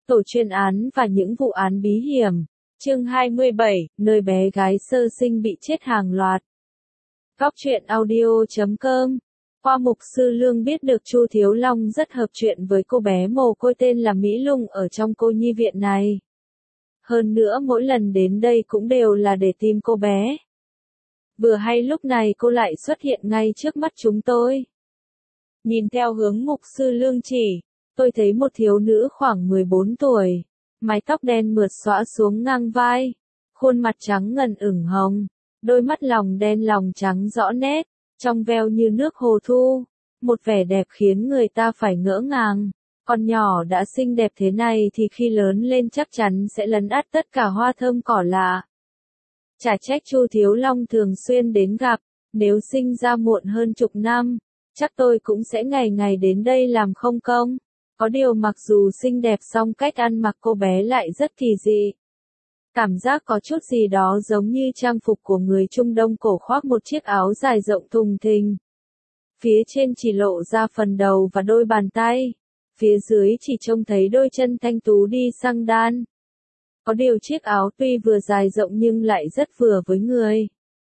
Tổ chuyên án và những vụ án bí hiểm. Chương 27, nơi bé gái sơ sinh bị chết hàng loạt. Góc truyện audio.com. Qua mục sư Lương biết được Chu Thiếu Long rất hợp chuyện với cô bé mồ côi tên là Mỹ Lung ở trong cô nhi viện này. Hơn nữa mỗi lần đến đây cũng đều là để tìm cô bé. Vừa hay lúc này cô lại xuất hiện ngay trước mắt chúng tôi. Nhìn theo hướng mục sư Lương chỉ, tôi thấy một thiếu nữ khoảng 14 tuổi, mái tóc đen mượt xõa xuống ngang vai, khuôn mặt trắng ngần ửng hồng, đôi mắt lòng đen lòng trắng rõ nét, trong veo như nước hồ thu, một vẻ đẹp khiến người ta phải ngỡ ngàng. Con nhỏ đã xinh đẹp thế này thì khi lớn lên chắc chắn sẽ lấn át tất cả hoa thơm cỏ lạ. Chả trách Chu Thiếu Long thường xuyên đến gặp, nếu sinh ra muộn hơn chục năm, chắc tôi cũng sẽ ngày ngày đến đây làm không công. Có điều mặc dù xinh đẹp song cách ăn mặc cô bé lại rất kỳ dị. Cảm giác có chút gì đó giống như trang phục của người Trung Đông cổ khoác một chiếc áo dài rộng thùng thình. Phía trên chỉ lộ ra phần đầu và đôi bàn tay, phía dưới chỉ trông thấy đôi chân thanh tú đi xăng đan. Có điều chiếc áo tuy vừa dài rộng nhưng lại rất vừa với người.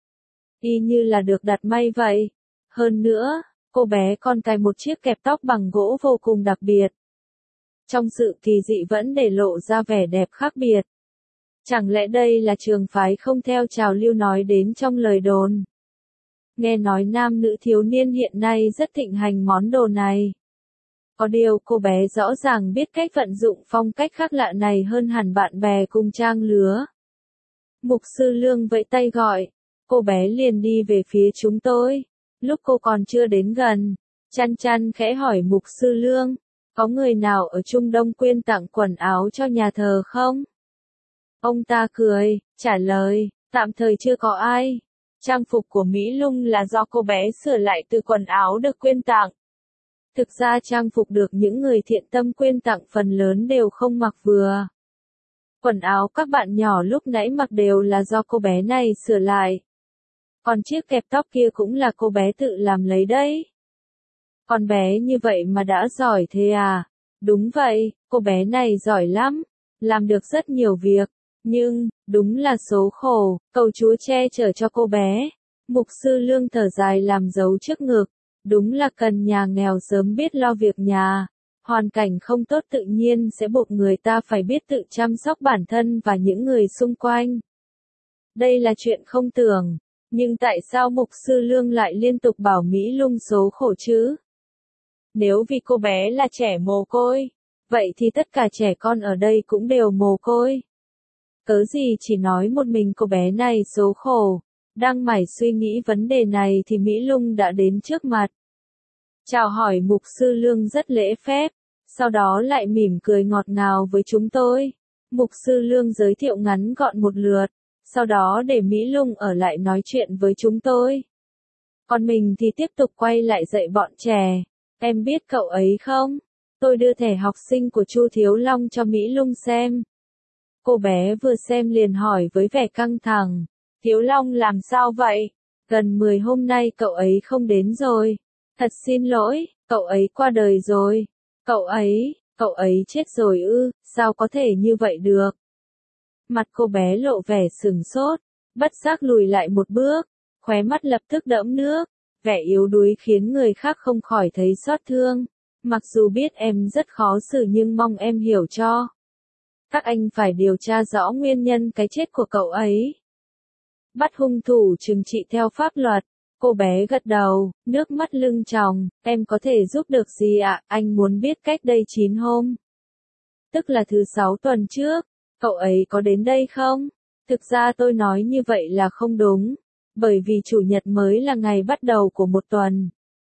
Y như là được đặt may vậy. Hơn nữa, cô bé còn cài một chiếc kẹp tóc bằng gỗ vô cùng đặc biệt. Trong sự kỳ dị vẫn để lộ ra vẻ đẹp khác biệt. Chẳng lẽ đây là trường phái không theo trào lưu nói đến trong lời đồn? Nghe nói nam nữ thiếu niên hiện nay rất thịnh hành món đồ này. Có điều cô bé rõ ràng biết cách vận dụng phong cách khác lạ này hơn hẳn bạn bè cùng trang lứa. Mục sư Lương vẫy tay gọi, cô bé liền đi về phía chúng tôi. Lúc cô còn chưa đến gần, Chăn Chăn khẽ hỏi mục sư Lương, có người nào ở Trung Đông quyên tặng quần áo cho nhà thờ không? Ông ta cười, trả lời, tạm thời chưa có ai. Trang phục của Mỹ Lung là do cô bé sửa lại từ quần áo được quyên tặng. Thực ra trang phục được những người thiện tâm quyên tặng phần lớn đều không mặc vừa. Quần áo các bạn nhỏ lúc nãy mặc đều là do cô bé này sửa lại. Còn chiếc kẹp tóc kia cũng là cô bé tự làm lấy đấy. Con bé như vậy mà đã giỏi thế à? Đúng vậy, cô bé này giỏi lắm, làm được rất nhiều việc. Nhưng, đúng là số khổ, cầu Chúa che chở cho cô bé. Mục sư Lương thở dài làm dấu trước ngực. Đúng là cần nhà nghèo sớm biết lo việc nhà. Hoàn cảnh không tốt tự nhiên sẽ buộc người ta phải biết tự chăm sóc bản thân và những người xung quanh. Đây là chuyện không tưởng. Nhưng tại sao mục sư Lương lại liên tục bảo Mỹ Lung số khổ chứ? Nếu vì cô bé là trẻ mồ côi, vậy thì tất cả trẻ con ở đây cũng đều mồ côi. Cớ gì chỉ nói một mình cô bé này số khổ. Đang mải suy nghĩ vấn đề này thì Mỹ Lung đã đến trước mặt. Chào hỏi mục sư Lương rất lễ phép, sau đó lại mỉm cười ngọt ngào với chúng tôi. Mục sư Lương giới thiệu ngắn gọn một lượt, sau đó để Mỹ Lung ở lại nói chuyện với chúng tôi. Còn mình thì tiếp tục quay lại dạy bọn trẻ. Em biết cậu ấy không? Tôi đưa thẻ học sinh của Chu Thiếu Long cho Mỹ Lung xem. Cô bé vừa xem liền hỏi với vẻ căng thẳng. Thiếu Long làm sao vậy? Gần 10 hôm nay cậu ấy không đến rồi. Thật xin lỗi, cậu ấy qua đời rồi. Cậu ấy chết rồi ư, sao có thể như vậy được? Mặt cô bé lộ vẻ sửng sốt, bất giác lùi lại một bước, khóe mắt lập tức đẫm nước, vẻ yếu đuối khiến người khác không khỏi thấy xót thương. Mặc dù biết em rất khó xử nhưng mong em hiểu cho. Các anh phải điều tra rõ nguyên nhân cái chết của cậu ấy. Bắt hung thủ trừng trị theo pháp luật. Cô bé gật đầu, nước mắt lưng tròng, em có thể giúp được gì ạ? Anh muốn biết cách đây 9 hôm. Tức là thứ 6 tuần trước, cậu ấy có đến đây không? Thực ra tôi nói như vậy là không đúng, bởi vì chủ nhật mới là ngày bắt đầu của một tuần.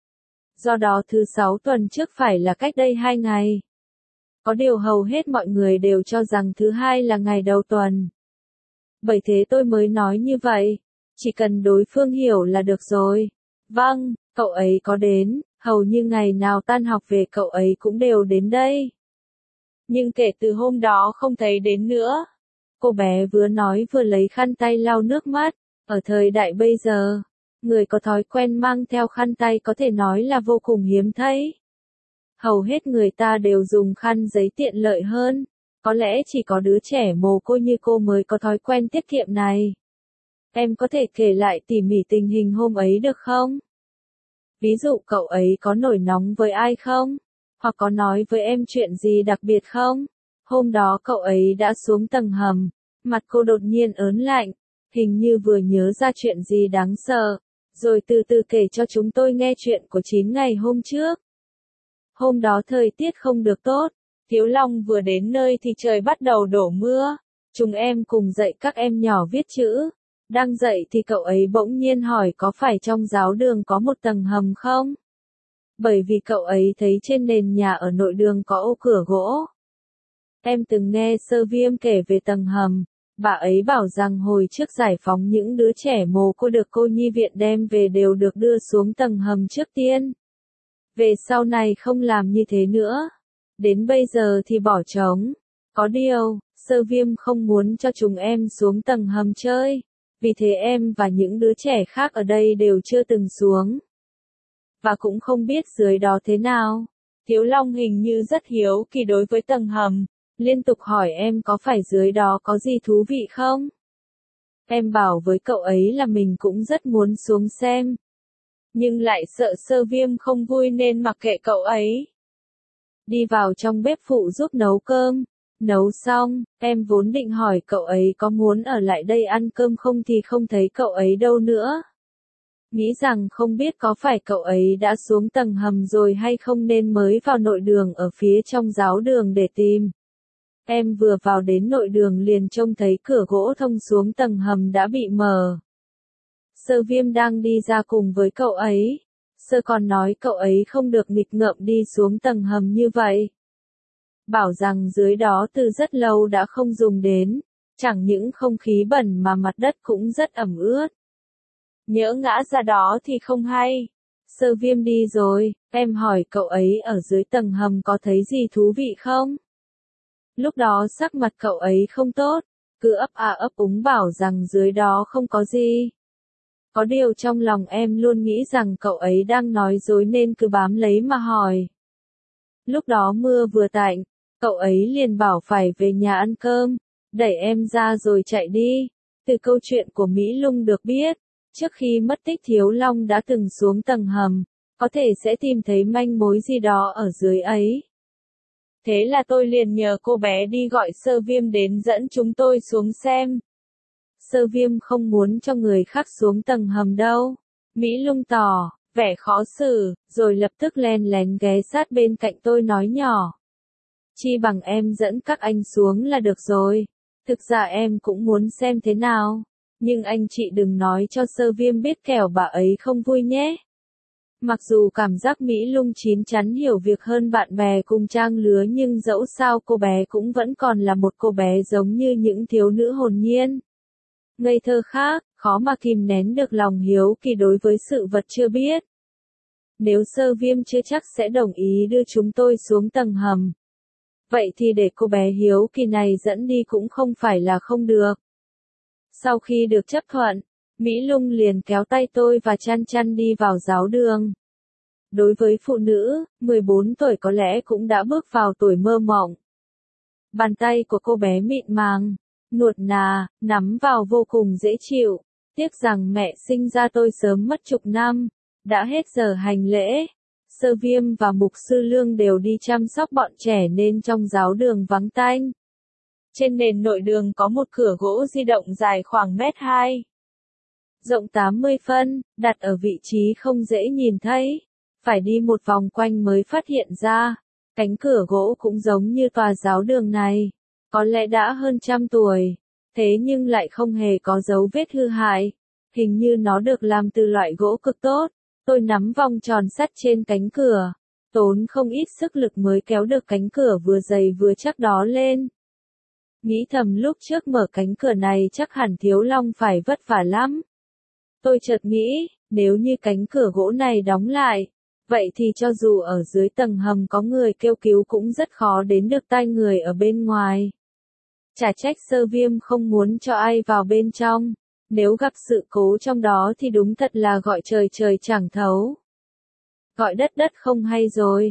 Do đó thứ 6 tuần trước phải là cách đây 2 ngày. Có điều hầu hết mọi người đều cho rằng thứ hai là ngày đầu tuần. Bởi thế tôi mới nói như vậy. Chỉ cần đối phương hiểu là được rồi. Vâng, cậu ấy có đến, hầu như ngày nào tan học về cậu ấy cũng đều đến đây. Nhưng kể từ hôm đó không thấy đến nữa. Cô bé vừa nói vừa lấy khăn tay lau nước mắt. Ở thời đại bây giờ, người có thói quen mang theo khăn tay có thể nói là vô cùng hiếm thấy. Hầu hết người ta đều dùng khăn giấy tiện lợi hơn. Có lẽ chỉ có đứa trẻ mồ côi như cô mới có thói quen tiết kiệm này. Em có thể kể lại tỉ mỉ tình hình hôm ấy được không? Ví dụ cậu ấy có nổi nóng với ai không? Hoặc có nói với em chuyện gì đặc biệt không? Hôm đó cậu ấy đã xuống tầng hầm, mặt cô đột nhiên ớn lạnh, hình như vừa nhớ ra chuyện gì đáng sợ, rồi từ từ kể cho chúng tôi nghe chuyện của 9 ngày hôm trước. Hôm đó thời tiết không được tốt, Thiếu Long vừa đến nơi thì trời bắt đầu đổ mưa. Chúng em cùng dạy các em nhỏ viết chữ. Đang dạy thì cậu ấy bỗng nhiên hỏi có phải trong giáo đường có một tầng hầm không? Bởi vì cậu ấy thấy trên nền nhà ở nội đường có ô cửa gỗ. Em từng nghe Sơ Viêm kể về tầng hầm. Bà ấy bảo rằng hồi trước giải phóng những đứa trẻ mồ côi được cô nhi viện đem về đều được đưa xuống tầng hầm trước tiên. Về sau này không làm như thế nữa. Đến bây giờ thì bỏ trống. Có điều, Sơ Viêm không muốn cho chúng em xuống tầng hầm chơi. Vì thế em và những đứa trẻ khác ở đây đều chưa từng xuống. Và cũng không biết dưới đó thế nào. Thiếu Long hình như rất hiếu kỳ đối với tầng hầm. Liên tục hỏi em có phải dưới đó có gì thú vị không? Em bảo với cậu ấy là mình cũng rất muốn xuống xem. Nhưng lại sợ Sơ Viêm không vui nên mặc kệ cậu ấy. Đi vào trong bếp phụ giúp nấu cơm. Nấu xong, em vốn định hỏi cậu ấy có muốn ở lại đây ăn cơm không thì không thấy cậu ấy đâu nữa. Nghĩ rằng không biết có phải cậu ấy đã xuống tầng hầm rồi hay không nên mới vào nội đường ở phía trong giáo đường để tìm. Em vừa vào đến nội đường liền trông thấy cửa gỗ thông xuống tầng hầm đã bị mở. Sơ Viêm đang đi ra cùng với cậu ấy. Sơ còn nói cậu ấy không được nghịch ngợm đi xuống tầng hầm như vậy. Bảo rằng dưới đó từ rất lâu đã không dùng đến. Chẳng những không khí bẩn mà mặt đất cũng rất ẩm ướt. Nhỡ ngã ra đó thì không hay. Sơ Viêm đi rồi, em hỏi cậu ấy ở dưới tầng hầm có thấy gì thú vị không? Lúc đó sắc mặt cậu ấy không tốt, cứ ấp à ấp úng bảo rằng dưới đó không có gì. Có điều trong lòng em luôn nghĩ rằng cậu ấy đang nói dối nên cứ bám lấy mà hỏi. Lúc đó mưa vừa tạnh, cậu ấy liền bảo phải về nhà ăn cơm, đẩy em ra rồi chạy đi. Từ câu chuyện của Mỹ Lung được biết, trước khi mất tích Thiếu Long đã từng xuống tầng hầm, có thể sẽ tìm thấy manh mối gì đó ở dưới ấy. Thế là tôi liền nhờ cô bé đi gọi Sơ Viêm đến dẫn chúng tôi xuống xem. Sơ Viêm không muốn cho người khác xuống tầng hầm đâu. Mỹ Lung tỏ vẻ khó xử, rồi lập tức len lén ghé sát bên cạnh tôi nói nhỏ. Chi bằng em dẫn các anh xuống là được rồi. Thực ra em cũng muốn xem thế nào. Nhưng anh chị đừng nói cho Sơ Viêm biết kẻo bà ấy không vui nhé. Mặc dù cảm giác Mỹ Lung chín chắn hiểu việc hơn bạn bè cùng trang lứa nhưng dẫu sao cô bé cũng vẫn còn là một cô bé giống như những thiếu nữ hồn nhiên. Ngây thơ khác, khó mà kìm nén được lòng hiếu kỳ đối với sự vật chưa biết. Nếu Sơ Viêm chưa chắc sẽ đồng ý đưa chúng tôi xuống tầng hầm. Vậy thì để cô bé hiếu kỳ này dẫn đi cũng không phải là không được. Sau khi được chấp thuận, Mỹ Lung liền kéo tay tôi và chăn chăn đi vào giáo đường. Đối với phụ nữ, 14 tuổi có lẽ cũng đã bước vào tuổi mơ mộng. Bàn tay của cô bé mịn màng, nuột nà, nắm vào vô cùng dễ chịu. Tiếc rằng mẹ sinh ra tôi sớm mất chục năm, đã hết giờ hành lễ. Sơ Viêm và Mục Sư Lương đều đi chăm sóc bọn trẻ nên trong giáo đường vắng tanh. Trên nền nội đường có một cửa gỗ di động dài khoảng 1,2 m. Rộng 80 phân, đặt ở vị trí không dễ nhìn thấy. Phải đi một vòng quanh mới phát hiện ra. Cánh cửa gỗ cũng giống như tòa giáo đường này. Có lẽ đã hơn 100 tuổi. Thế nhưng lại không hề có dấu vết hư hại. Hình như nó được làm từ loại gỗ cực tốt. Tôi nắm vòng tròn sắt trên cánh cửa. Tốn không ít sức lực mới kéo được cánh cửa vừa dày vừa chắc đó lên. Nghĩ thầm lúc trước mở cánh cửa này chắc hẳn Thiếu Long phải vất vả lắm. Tôi chợt nghĩ, nếu như cánh cửa gỗ này đóng lại, vậy thì cho dù ở dưới tầng hầm có người kêu cứu cũng rất khó đến được tai người ở bên ngoài. Chả trách Sơ Viêm không muốn cho ai vào bên trong. Nếu gặp sự cố trong đó thì đúng thật là gọi trời trời chẳng thấu. Gọi đất đất không hay rồi.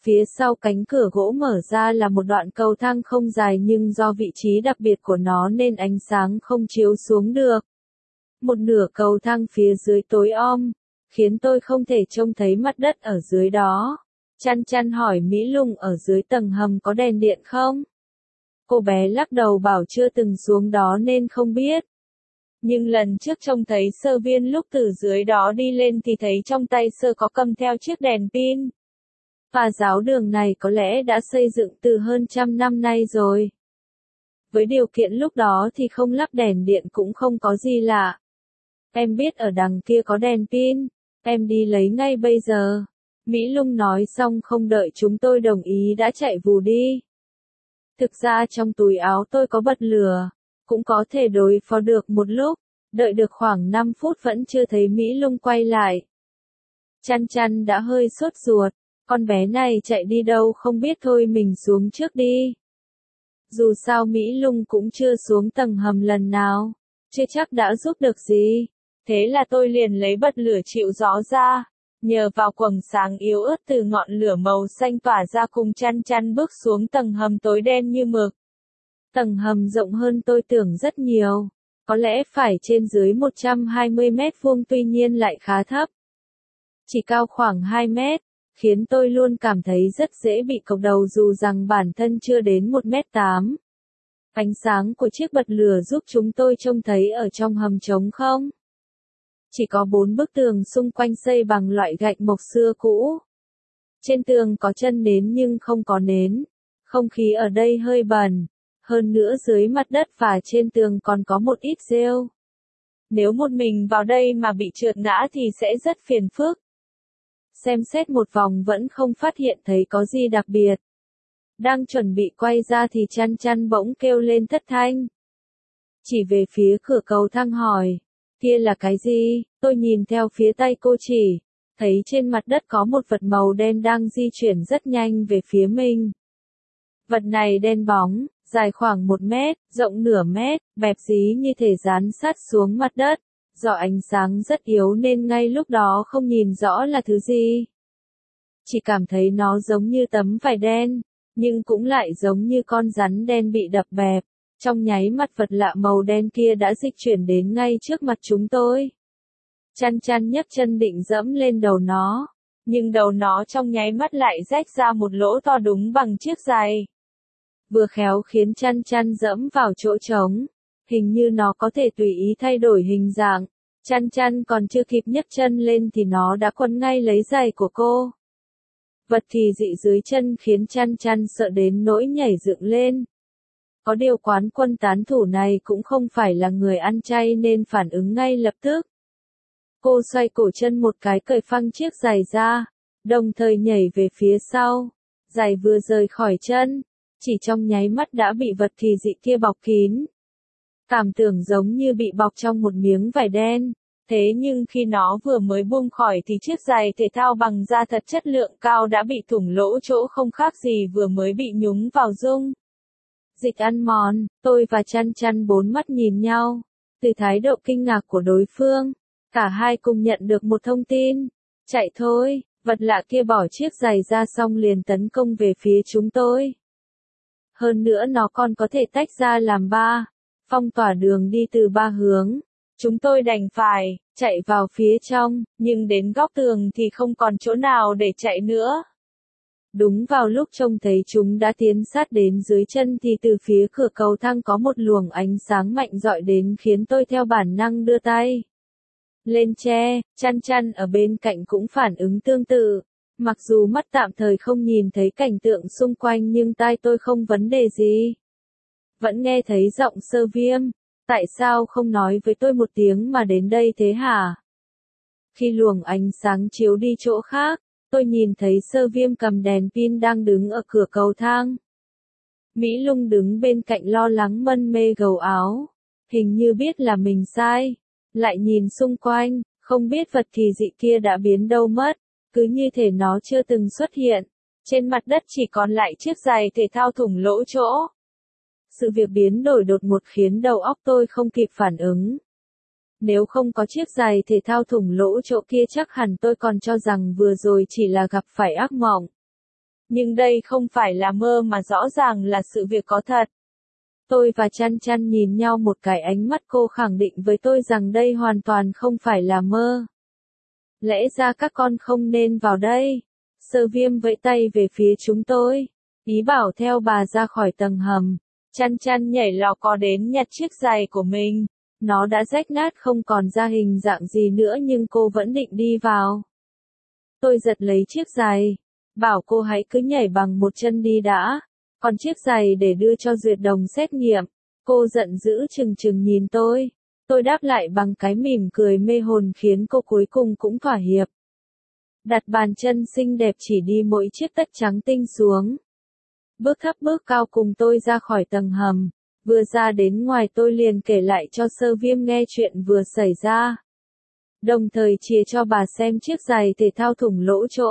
Phía sau cánh cửa gỗ mở ra là một đoạn cầu thang không dài nhưng do vị trí đặc biệt của nó nên ánh sáng không chiếu xuống được. Một nửa cầu thang phía dưới tối om, khiến tôi không thể trông thấy mặt đất ở dưới đó. Chăn chăn hỏi Mỹ Lung ở dưới tầng hầm có đèn điện không? Cô bé lắc đầu bảo chưa từng xuống đó nên không biết. Nhưng lần trước trông thấy Sơ Viên lúc từ dưới đó đi lên thì thấy trong tay Sơ có cầm theo chiếc đèn pin. Và giáo đường này có lẽ đã xây dựng từ hơn 100 năm nay rồi. Với điều kiện lúc đó thì không lắp đèn điện cũng không có gì lạ. Em biết ở đằng kia có đèn pin, em đi lấy ngay bây giờ. Mỹ Lung nói xong không đợi chúng tôi đồng ý đã chạy vù đi. Thực ra trong túi áo tôi có bật lửa, cũng có thể đối phó được một lúc, đợi được khoảng 5 phút vẫn chưa thấy Mỹ Lung quay lại. Chăn chăn đã hơi sốt ruột, con bé này chạy đi đâu không biết thôi mình xuống trước đi. Dù sao Mỹ Lung cũng chưa xuống tầng hầm lần nào, chưa chắc đã giúp được gì. Thế là tôi liền lấy bật lửa chịu gió ra, nhờ vào quầng sáng yếu ớt từ ngọn lửa màu xanh tỏa ra cùng chăn chăn bước xuống tầng hầm tối đen như mực. Tầng hầm rộng hơn tôi tưởng rất nhiều, có lẽ phải trên dưới 120 mét vuông tuy nhiên lại khá thấp. Chỉ cao khoảng 2 mét, khiến tôi luôn cảm thấy rất dễ bị cộc đầu dù rằng bản thân chưa đến 1m8. Ánh sáng của chiếc bật lửa giúp chúng tôi trông thấy ở trong hầm trống không. Chỉ có 4 bức tường xung quanh xây bằng loại gạch mộc xưa cũ. Trên tường có chân nến nhưng không có nến. Không khí ở đây hơi bẩn. Hơn nữa dưới mặt đất và trên tường còn có một ít rêu. Nếu một mình vào đây mà bị trượt ngã thì sẽ rất phiền phức. Xem xét một vòng vẫn không phát hiện thấy có gì đặc biệt. Đang chuẩn bị quay ra thì chăn chăn bỗng kêu lên thất thanh. Chỉ về phía cửa cầu thang hỏi. Kia là cái gì? Tôi nhìn theo phía tay cô chỉ. Thấy trên mặt đất có một vật màu đen đang di chuyển rất nhanh về phía mình. Vật này đen bóng, dài khoảng 1 mét, rộng nửa mét, bẹp dí như thể dán sát xuống mặt đất. Do ánh sáng rất yếu nên ngay lúc đó không nhìn rõ là thứ gì. Chỉ cảm thấy nó giống như tấm vải đen, nhưng cũng lại giống như con rắn đen bị đập bẹp. Trong nháy mắt vật lạ màu đen kia đã dịch chuyển đến ngay trước mặt chúng tôi. Chăn chăn nhấc chân định dẫm lên đầu nó, nhưng đầu nó trong nháy mắt lại rách ra một lỗ to đúng bằng chiếc giày. Vừa khéo khiến chăn chăn dẫm vào chỗ trống, hình như nó có thể tùy ý thay đổi hình dạng. Chăn chăn còn chưa kịp nhấc chân lên thì nó đã quấn ngay lấy giày của cô. Vật kỳ dị dưới chân khiến chăn chăn sợ đến nỗi nhảy dựng lên. Có điều quán quân tán thủ này cũng không phải là người ăn chay nên phản ứng ngay lập tức. Cô xoay cổ chân một cái cởi phăng chiếc giày ra, đồng thời nhảy về phía sau. Giày vừa rời khỏi chân, chỉ trong nháy mắt đã bị vật kỳ dị kia bọc kín. Cảm tưởng giống như bị bọc trong một miếng vải đen. Thế nhưng khi nó vừa mới buông khỏi thì chiếc giày thể thao bằng da thật chất lượng cao đã bị thủng lỗ chỗ không khác gì vừa mới bị nhúng vào dung dịch ăn mòn. Tôi và chăn chăn bốn mắt nhìn nhau. Từ thái độ kinh ngạc của đối phương, cả hai cùng nhận được một thông tin. Chạy thôi, vật lạ kia bỏ chiếc giày ra xong liền tấn công về phía chúng tôi. Hơn nữa nó còn có thể tách ra làm 3, phong tỏa đường đi từ 3 hướng. Chúng tôi đành phải chạy vào phía trong, nhưng đến góc tường thì không còn chỗ nào để chạy nữa. Đúng vào lúc trông thấy chúng đã tiến sát đến dưới chân thì từ phía cửa cầu thang có một luồng ánh sáng mạnh rọi đến khiến tôi theo bản năng đưa tay lên che. Chăn chăn ở bên cạnh cũng phản ứng tương tự. Mặc dù mắt tạm thời không nhìn thấy cảnh tượng xung quanh nhưng tai tôi không vấn đề gì. Vẫn nghe thấy giọng Sơ Viêm. Tại sao không nói với tôi một tiếng mà đến đây thế hả? Khi luồng ánh sáng chiếu đi chỗ khác, tôi nhìn thấy Sơ Viêm cầm đèn pin đang đứng ở cửa cầu thang. Mỹ Lung đứng bên cạnh lo lắng mân mê gầu áo. Hình như biết là mình sai. Lại nhìn xung quanh, không biết vật kỳ dị kia đã biến đâu mất. Cứ như thể nó chưa từng xuất hiện. Trên mặt đất chỉ còn lại chiếc giày thể thao thủng lỗ chỗ. Sự việc biến đổi đột ngột khiến đầu óc tôi không kịp phản ứng. Nếu không có chiếc giày thể thao thủng lỗ chỗ kia chắc hẳn tôi còn cho rằng vừa rồi chỉ là gặp phải ác mộng. Nhưng đây không phải là mơ mà rõ ràng là sự việc có thật. Tôi và Chăn Chăn nhìn nhau một cái, ánh mắt cô khẳng định với tôi rằng đây hoàn toàn không phải là mơ. Lẽ ra các con không nên vào đây. Sơ Viêm vẫy tay về phía chúng tôi, ý bảo theo bà ra khỏi tầng hầm. Chăn Chăn nhảy lò cò đến nhặt chiếc giày của mình. Nó đã rách nát không còn ra hình dạng gì nữa nhưng cô vẫn định đi vào. Tôi giật lấy chiếc giày, bảo cô hãy cứ nhảy bằng một chân đi đã, còn chiếc giày để đưa cho Duyệt Đồng xét nghiệm. Cô giận dữ trừng trừng nhìn tôi. Tôi đáp lại bằng cái mỉm cười mê hồn khiến cô cuối cùng cũng thỏa hiệp. Đặt bàn chân xinh đẹp chỉ đi mỗi chiếc tất trắng tinh xuống. Bước thấp bước cao cùng tôi ra khỏi tầng hầm. Vừa ra đến ngoài tôi liền kể lại cho Sơ Viêm nghe chuyện vừa xảy ra. Đồng thời chìa cho bà xem chiếc giày thể thao thủng lỗ chỗ.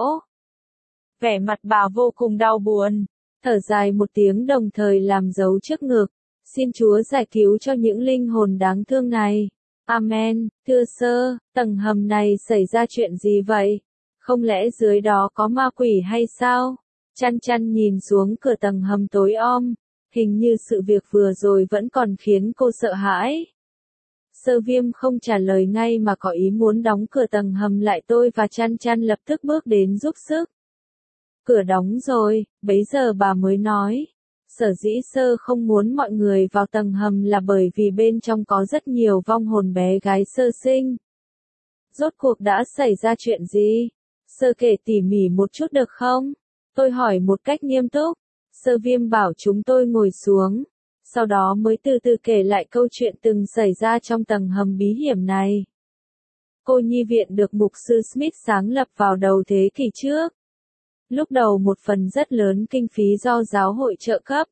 Vẻ mặt bà vô cùng đau buồn, thở dài một tiếng đồng thời làm dấu trước ngực. Xin Chúa giải cứu cho những linh hồn đáng thương này. Amen. Thưa Sơ, tầng hầm này xảy ra chuyện gì vậy? Không lẽ dưới đó có ma quỷ hay sao? Chăn Chăn nhìn xuống cửa tầng hầm tối om. Hình như sự việc vừa rồi vẫn còn khiến cô sợ hãi. Sơ Viêm không trả lời ngay mà có ý muốn đóng cửa tầng hầm lại. Tôi và Chăn Chăn lập tức bước đến giúp sức. Cửa đóng rồi, bấy giờ bà mới nói. Sở dĩ Sơ không muốn mọi người vào tầng hầm là bởi vì bên trong có rất nhiều vong hồn bé gái sơ sinh. Rốt cuộc đã xảy ra chuyện gì? Sơ kể tỉ mỉ một chút được không? Tôi hỏi một cách nghiêm túc. Sơ Viêm bảo chúng tôi ngồi xuống. Sau đó mới từ từ kể lại câu chuyện từng xảy ra trong tầng hầm bí hiểm này. Cô nhi viện được mục sư Smith sáng lập vào đầu thế kỷ trước. Lúc đầu một phần rất lớn kinh phí do giáo hội trợ cấp.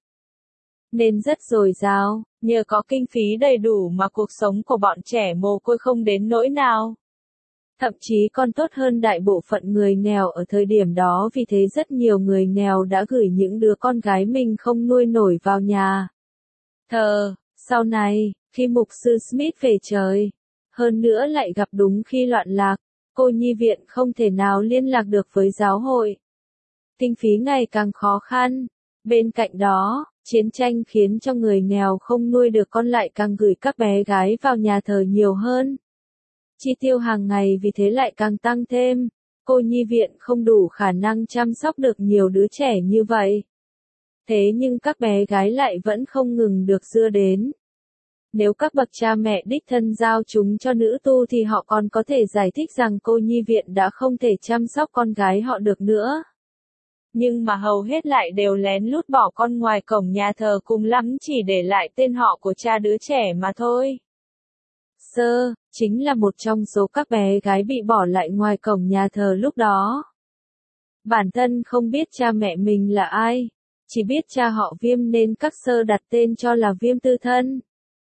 Nên rất dồi dào, nhờ có kinh phí đầy đủ mà cuộc sống của bọn trẻ mồ côi không đến nỗi nào. Thậm chí còn tốt hơn đại bộ phận người nghèo ở thời điểm đó, vì thế rất nhiều người nghèo đã gửi những đứa con gái mình không nuôi nổi vào nhà thờ. Sau này, khi mục sư Smith về trời, hơn nữa lại gặp đúng khi loạn lạc, cô nhi viện không thể nào liên lạc được với giáo hội. Kinh phí ngày càng khó khăn. Bên cạnh đó, chiến tranh khiến cho người nghèo không nuôi được con lại càng gửi các bé gái vào nhà thờ nhiều hơn. Chi tiêu hàng ngày vì thế lại càng tăng thêm. Cô nhi viện không đủ khả năng chăm sóc được nhiều đứa trẻ như vậy. Thế nhưng các bé gái lại vẫn không ngừng được đưa đến. Nếu các bậc cha mẹ đích thân giao chúng cho nữ tu thì họ còn có thể giải thích rằng cô nhi viện đã không thể chăm sóc con gái họ được nữa. Nhưng mà hầu hết lại đều lén lút bỏ con ngoài cổng nhà thờ, cùng lắm chỉ để lại tên họ của cha đứa trẻ mà thôi. Sơ, chính là một trong số các bé gái bị bỏ lại ngoài cổng nhà thờ lúc đó. Bản thân không biết cha mẹ mình là ai, chỉ biết cha họ Viêm nên các Sơ đặt tên cho là Viêm Tư Thân.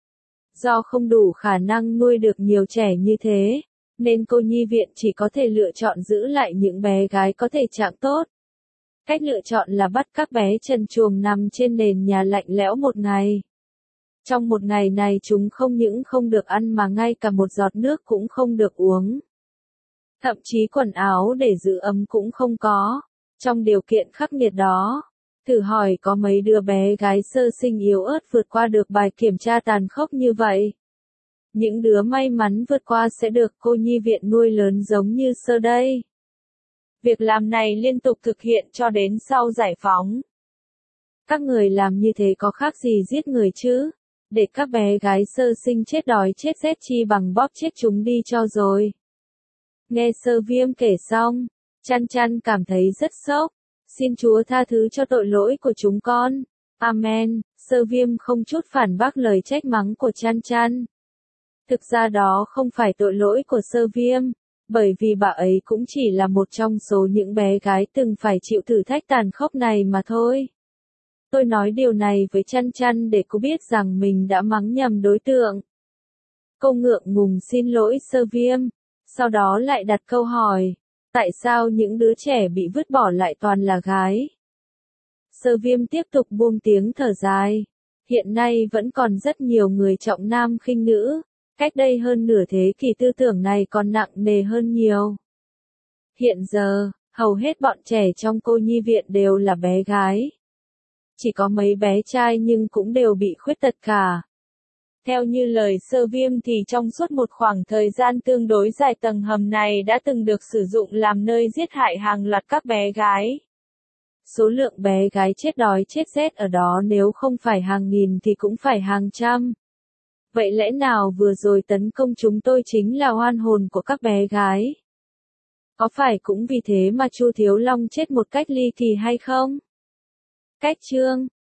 Do không đủ khả năng nuôi được nhiều trẻ như thế, nên cô nhi viện chỉ có thể lựa chọn giữ lại những bé gái có thể trạng tốt. Cách lựa chọn là bắt các bé trần truồng nằm trên nền nhà lạnh lẽo một ngày. Trong một ngày này chúng không những không được ăn mà ngay cả một giọt nước cũng không được uống. Thậm chí quần áo để giữ ấm cũng không có. Trong điều kiện khắc nghiệt đó, thử hỏi có mấy đứa bé gái sơ sinh yếu ớt vượt qua được bài kiểm tra tàn khốc như vậy. Những đứa may mắn vượt qua sẽ được cô nhi viện nuôi lớn giống như Sơ đây. Việc làm này liên tục thực hiện cho đến sau giải phóng. Các người làm như thế có khác gì giết người chứ? Để các bé gái sơ sinh chết đói chết rét chi bằng bóp chết chúng đi cho rồi. Nghe Sơ Viêm kể xong, Chăn Chăn cảm thấy rất sốc. Xin Chúa tha thứ cho tội lỗi của chúng con. Amen. Sơ Viêm không chút phản bác lời trách mắng của Chăn Chăn. Thực ra đó không phải tội lỗi của Sơ Viêm, bởi vì bà ấy cũng chỉ là một trong số những bé gái từng phải chịu thử thách tàn khốc này mà thôi. Tôi nói điều này với Chăn Chăn để cô biết rằng mình đã mắng nhầm đối tượng. Cô ngượng ngùng xin lỗi Sơ Viêm, sau đó lại đặt câu hỏi, tại sao những đứa trẻ bị vứt bỏ lại toàn là gái? Sơ Viêm tiếp tục buông tiếng thở dài. Hiện nay vẫn còn rất nhiều người trọng nam khinh nữ. Cách đây hơn nửa thế kỷ tư tưởng này còn nặng nề hơn nhiều. Hiện giờ, Hầu hết bọn trẻ trong cô nhi viện đều là bé gái. Chỉ có mấy bé trai nhưng cũng đều bị khuyết tật cả. Theo như lời Sơ Viêm thì trong suốt một khoảng thời gian tương đối dài tầng hầm này đã từng được sử dụng làm nơi giết hại hàng loạt các bé gái. Số lượng bé gái chết đói chết rét ở đó nếu không phải hàng nghìn thì cũng phải hàng trăm. Vậy lẽ nào vừa rồi tấn công chúng tôi chính là oan hồn của các bé gái? Có phải cũng vì thế mà Chu Thiếu Long chết một cách ly kỳ hay không? Cách chương